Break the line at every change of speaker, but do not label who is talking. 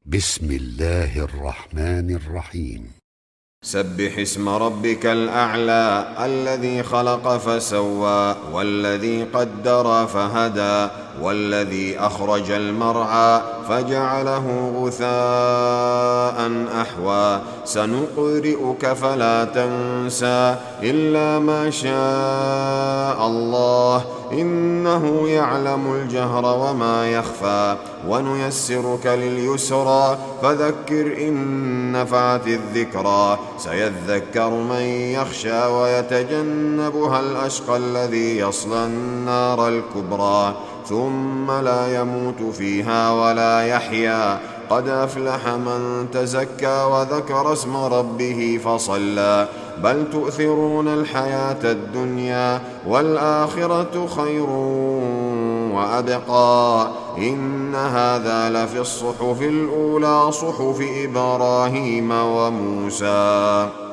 بسم الله الرحمن الرحيم.
سبح اسم ربك الأعلى الذي خلق فسوى والذي قدر فهدى والذي أخرج المرعى فجعله غثاء أحوى سنقرئك فلا تنسى إلا ما شاء الله إنه يعلم الجهر وما يخفى ونيسرك لليسرى فذكر إن نفعت الذكرى سيذكر من يخشى ويتجنبها الأشقى الذي يصلى النار الكبرى ثم لا يموت فيها ولا يحيا قد أفلح من تزكى وذكر اسم ربه فصلى بل تؤثرون الحياة الدنيا والآخرة خير وأبقى إن هذا لفي الصحف الأولى صحف إبراهيم وموسى.